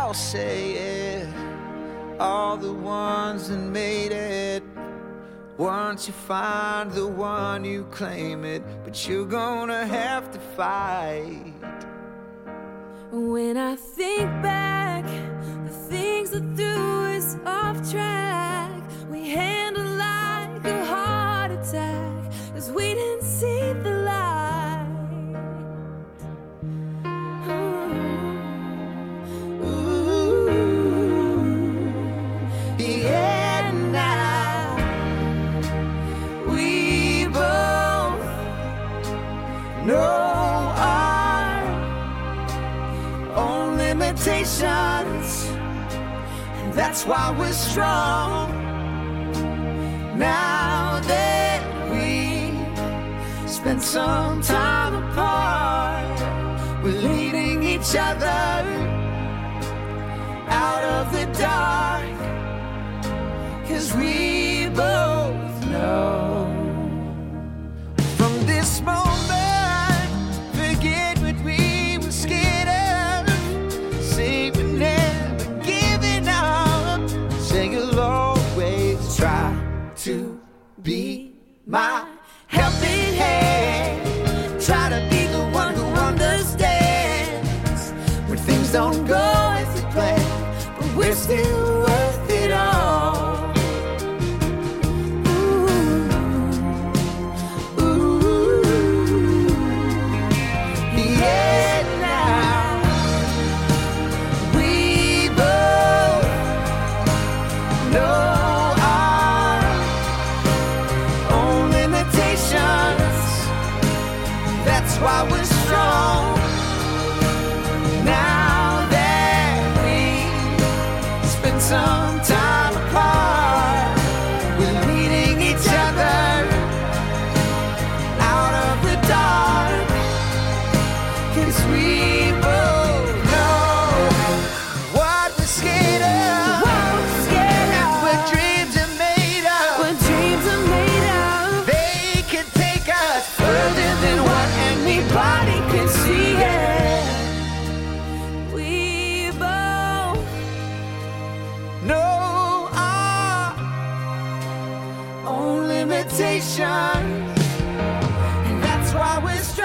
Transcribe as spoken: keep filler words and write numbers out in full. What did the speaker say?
all say it, all the ones that made it. Once you find the one, you claim it, but you're gonna have to fight. When I think back, the things that threw us off track, we handled like a heart attack, 'cause we didn't see the light. Ooh. Ooh. Yeah, now we both know our own limitations, and that's why we're strong. Now that we spent some time apart, we're leading each other out of the dark, 'cause we both know from this moment, forget what we were scared of. Say we're never giving up. Say you'll always try to be my helping hand. Try to be the one who understands when things don't go as we plan, but we're still worth it all. Ooh, ooh, yeah, now we both know why we're strong. Now that we spent some time apart, we're leading each other out of the dark, 'cause we both know what we're scared of, what we're scared of, what dreams are made of, what dreams are made of. They can take us further than what anybody can see it. We both know our own limitations, and that's why we're